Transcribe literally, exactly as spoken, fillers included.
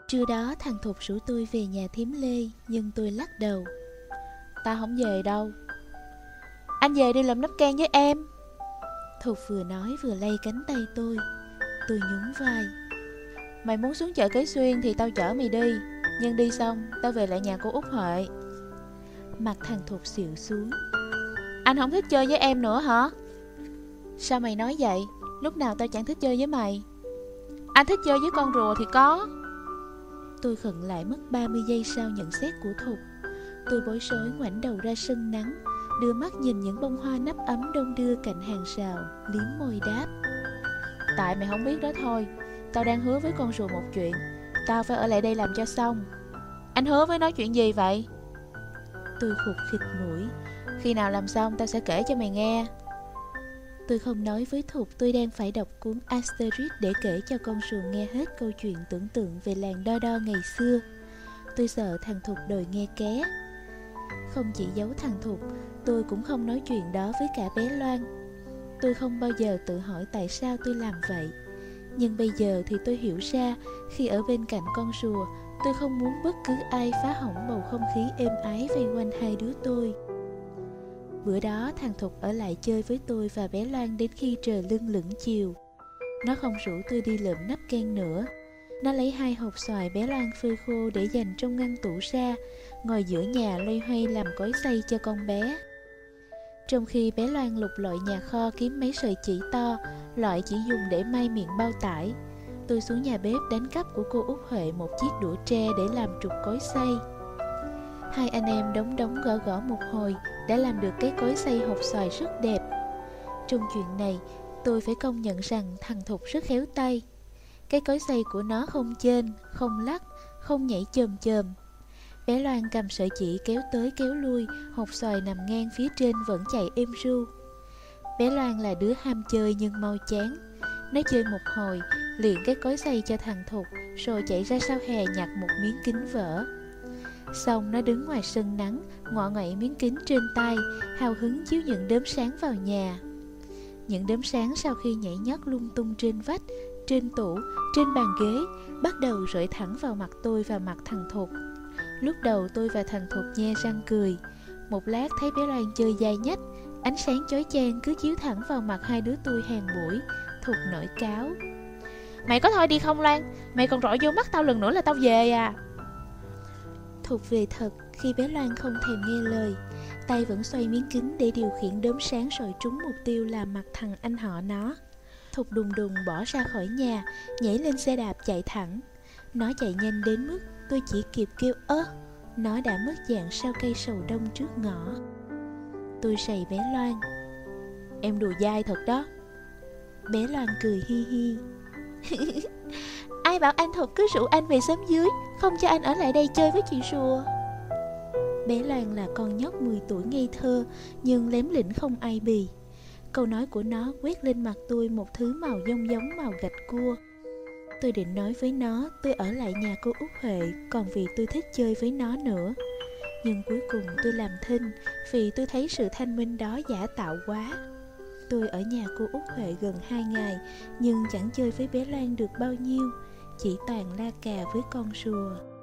Trưa đó thằng Thục rủ tôi về nhà thím Lê, nhưng tôi lắc đầu. Tao không về đâu. Anh về đi làm nắp can với em. Thục vừa nói vừa lay cánh tay tôi. Tôi nhún vai. Mày muốn xuống chợ Cái Xuyên thì tao chở mày đi, nhưng đi xong tao về lại nhà cô Út Huệ. Mặt thằng Thục xịu xuống. Anh không thích chơi với em nữa hả? Sao mày nói vậy? Lúc nào tao chẳng thích chơi với mày. Anh thích chơi với con rùa thì có. Tôi khựng lại mất ba mươi giây sau nhận xét của Thục. Tôi bối rối ngoảnh đầu ra sân nắng, đưa mắt nhìn những bông hoa nắp ấm đông đưa cạnh hàng rào, liếm môi đáp. Tại mày không biết đó thôi. Tao đang hứa với con rùa một chuyện. Tao phải ở lại đây làm cho xong. Anh hứa với nó chuyện gì vậy? Tôi khụt khịt mũi. Khi nào làm xong tao sẽ kể cho mày nghe. Tôi không nói với Thục tôi đang phải đọc cuốn Asterix để kể cho con rùa nghe hết câu chuyện tưởng tượng về làng Đo Đo ngày xưa. Tôi sợ thằng Thục đòi nghe ké. Không chỉ giấu thằng Thục, tôi cũng không nói chuyện đó với cả bé Loan. Tôi không bao giờ tự hỏi tại sao tôi làm vậy. Nhưng bây giờ thì tôi hiểu ra, khi ở bên cạnh con rùa, tôi không muốn bất cứ ai phá hỏng bầu không khí êm ái vây quanh hai đứa tôi. Bữa đó thằng Thục ở lại chơi với tôi và bé Loan đến khi trời lưng lửng chiều. Nó không rủ tôi đi lượm nắp can nữa. Nó lấy hai hộp xoài bé Loan phơi khô để dành trong ngăn tủ ra, ngồi giữa nhà loay hoay làm cối xay cho con bé. Trong khi bé Loan lục lọi nhà kho kiếm mấy sợi chỉ to, loại chỉ dùng để may miệng bao tải, tôi xuống nhà bếp đánh cắp của cô Út Huệ một chiếc đũa tre để làm trục cối xay. Hai anh em đóng đóng gõ gõ một hồi đã làm được cái cối xay hộp xoài rất đẹp. Trong chuyện này, tôi phải công nhận rằng thằng Thục rất khéo tay. Cái cối xay của nó không chênh, không lắc, không nhảy chồm chồm. Bé Loan cầm sợi chỉ kéo tới kéo lui, hộp xoài nằm ngang phía trên vẫn chạy êm ru. Bé Loan là đứa ham chơi nhưng mau chán. Nó chơi một hồi, liền cái cối xay cho thằng Thục, rồi chạy ra sau hè nhặt một miếng kính vỡ. Xong nó đứng ngoài sân nắng, ngọ ngậy miếng kính trên tay, hào hứng chiếu những đốm sáng vào nhà. Những đốm sáng sau khi nhảy nhót lung tung trên vách, trên tủ, trên bàn ghế, bắt đầu rọi thẳng vào mặt tôi và mặt thằng Thục. Lúc đầu tôi và thằng Thục nhe răng cười. Một lát thấy bé Loan chơi dai nhách, ánh sáng chói chang cứ chiếu thẳng vào mặt hai đứa tôi hàng buổi. Thục nổi cáo. Mày có thôi đi không Loan? Mày còn rọi vô mắt tao lần nữa là tao về à. Thục về thật khi bé Loan không thèm nghe lời. Tay vẫn xoay miếng kính để điều khiển đốm sáng rồi trúng mục tiêu là mặt thằng anh họ nó. Thục đùng đùng bỏ ra khỏi nhà, nhảy lên xe đạp chạy thẳng. Nó chạy nhanh đến mức tôi chỉ kịp kêu ơ. Nó đã mất dạng sau cây sầu đông trước ngõ. Tôi sầy bé Loan. Em đùa dai thật đó. Bé Loan cười hi hi. Ai bảo anh Thục cứ rủ anh về xóm dưới, không cho anh ở lại đây chơi với chị rùa. Bé Loan là con nhóc mười tuổi ngây thơ, nhưng lém lĩnh không ai bì. Câu nói của nó quét lên mặt tôi một thứ màu giống giống màu gạch cua. Tôi định nói với nó tôi ở lại nhà cô Út Huệ, còn vì tôi thích chơi với nó nữa. Nhưng cuối cùng tôi làm thinh, vì tôi thấy sự thanh minh đó giả tạo quá. Tôi ở nhà cô Út Huệ gần hai ngày, nhưng chẳng chơi với bé Loan được bao nhiêu, chỉ toàn la cà với con rùa.